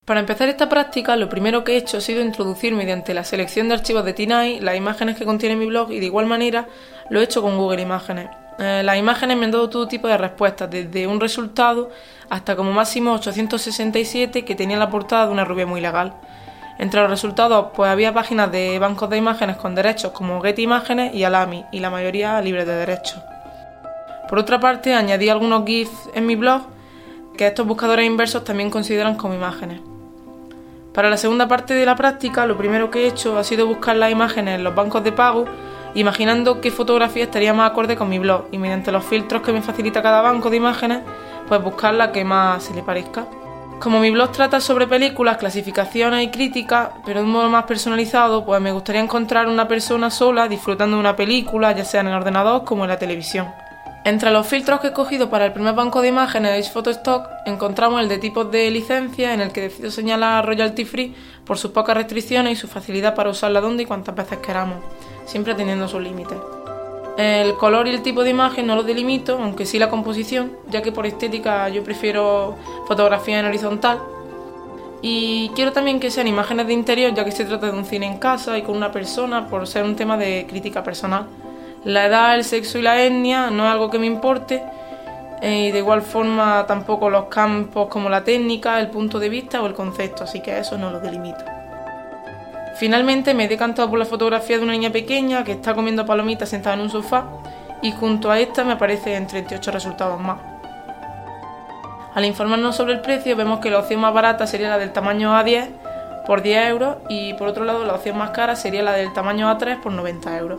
Para empezar esta práctica, lo primero que he hecho ha sido introducir mediante la selección de archivos de TinEye las imágenes que contiene mi blog y de igual manera lo he hecho con Google Imágenes. Las imágenes me han dado todo tipo de respuestas, desde un resultado hasta como máximo 867 que tenía la portada de una rubia muy legal. Entre los resultados pues había páginas de bancos de imágenes con derechos como Getty Imágenes y Alamy, y la mayoría libres de derechos. Por otra parte, añadí algunos GIFs en mi blog que estos buscadores inversos también consideran como imágenes. Para la segunda parte de la práctica, lo primero que he hecho ha sido buscar las imágenes en los bancos de pago, imaginando qué fotografía estaría más acorde con mi blog, y mediante los filtros que me facilita cada banco de imágenes, pues buscar la que más se le parezca. Como mi blog trata sobre películas, clasificaciones y críticas, pero de un modo más personalizado, pues me gustaría encontrar una persona sola disfrutando de una película, ya sea en el ordenador como en la televisión. Entre los filtros que he cogido para el primer banco de imágenes de Photostock encontramos el de tipos de licencia, en el que decido señalar royalty free por sus pocas restricciones y su facilidad para usarla donde y cuantas veces queramos, siempre teniendo sus límites. El color y el tipo de imagen no los delimito, aunque sí la composición, ya que por estética yo prefiero fotografía en horizontal. Y quiero también que sean imágenes de interior, ya que se trata de un cine en casa y con una persona, por ser un tema de crítica personal. La edad, el sexo y la etnia no es algo que me importe, y de igual forma tampoco los campos como la técnica, el punto de vista o el concepto, así que eso no lo delimito. Finalmente me he decantado por la fotografía de una niña pequeña que está comiendo palomitas sentada en un sofá, y junto a esta me aparecen 38 resultados más. Al informarnos sobre el precio vemos que la opción más barata sería la del tamaño A10 por 10 euros, y por otro lado la opción más cara sería la del tamaño A3 por 90 euros.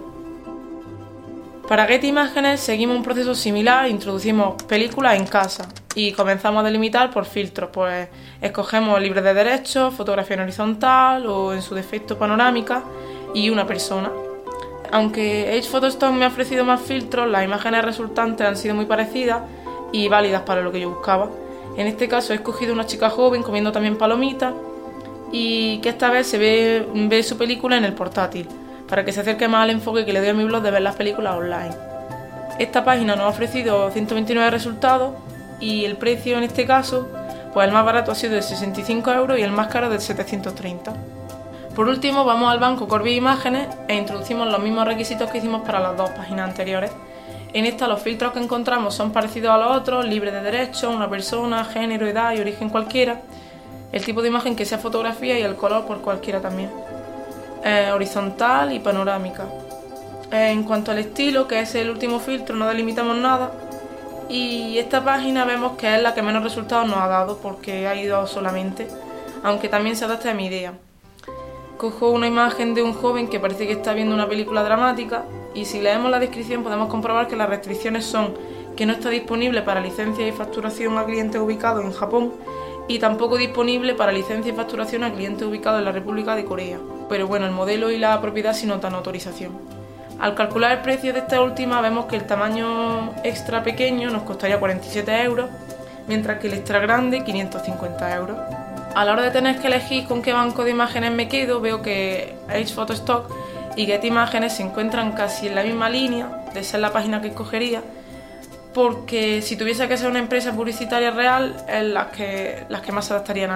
Para Getty Imágenes seguimos un proceso similar, introducimos películas en casa y comenzamos a delimitar por filtros, pues escogemos libres de derechos, fotografía en horizontal o en su defecto panorámica y una persona. Aunque Photostock me ha ofrecido más filtros, las imágenes resultantes han sido muy parecidas y válidas para lo que yo buscaba. En este caso he escogido una chica joven comiendo también palomitas y que esta vez se ve su película en el portátil, para que se acerque más al enfoque que le doy a mi blog de ver las películas online. Esta página nos ha ofrecido 129 resultados y el precio en este caso, pues el más barato ha sido de 65 euros y el más caro de 730. Por último vamos al banco Corby Imágenes e introducimos los mismos requisitos que hicimos para las dos páginas anteriores. En esta los filtros que encontramos son parecidos a los otros, libre de derechos, una persona, género, edad y origen cualquiera, el tipo de imagen que sea fotografía y el color por cualquiera también. Horizontal y panorámica. En cuanto al estilo, que es el último filtro, no delimitamos nada, y esta página vemos que es la que menos resultados nos ha dado porque ha ido solamente, aunque también se adapta a mi idea. Cojo una imagen de un joven que parece que está viendo una película dramática, y si leemos la descripción podemos comprobar que las restricciones son que no está disponible para licencia y facturación a clientes ubicados en Japón, y tampoco disponible para licencia y facturación a clientes ubicados en la República de Corea. Pero bueno, el modelo y la propiedad sí notan autorización. Al calcular el precio de esta última vemos que el tamaño extra pequeño nos costaría 47 euros, mientras que el extra grande 550 euros. A la hora de tener que elegir con qué banco de imágenes me quedo, veo que Photostock y Getty Imágenes se encuentran casi en la misma línea de ser la página que escogería, porque si tuviese que ser una empresa publicitaria real, es las que más se adaptarían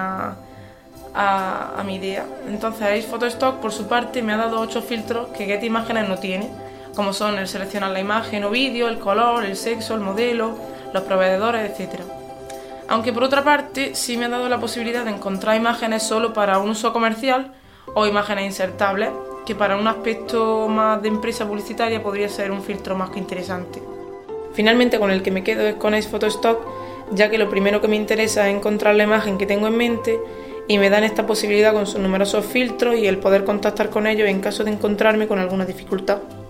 a mi idea. Entonces Photostock por su parte me ha dado 8 filtros que Getty Imágenes no tiene, como son el seleccionar la imagen o vídeo, el color, el sexo, el modelo, los proveedores, etc. Aunque por otra parte sí me ha dado la posibilidad de encontrar imágenes solo para un uso comercial o imágenes insertables, que para un aspecto más de empresa publicitaria podría ser un filtro más que interesante. Finalmente con el que me quedo es con Photostock, ya que lo primero que me interesa es encontrar la imagen que tengo en mente y me dan esta posibilidad con sus numerosos filtros y el poder contactar con ellos en caso de encontrarme con alguna dificultad.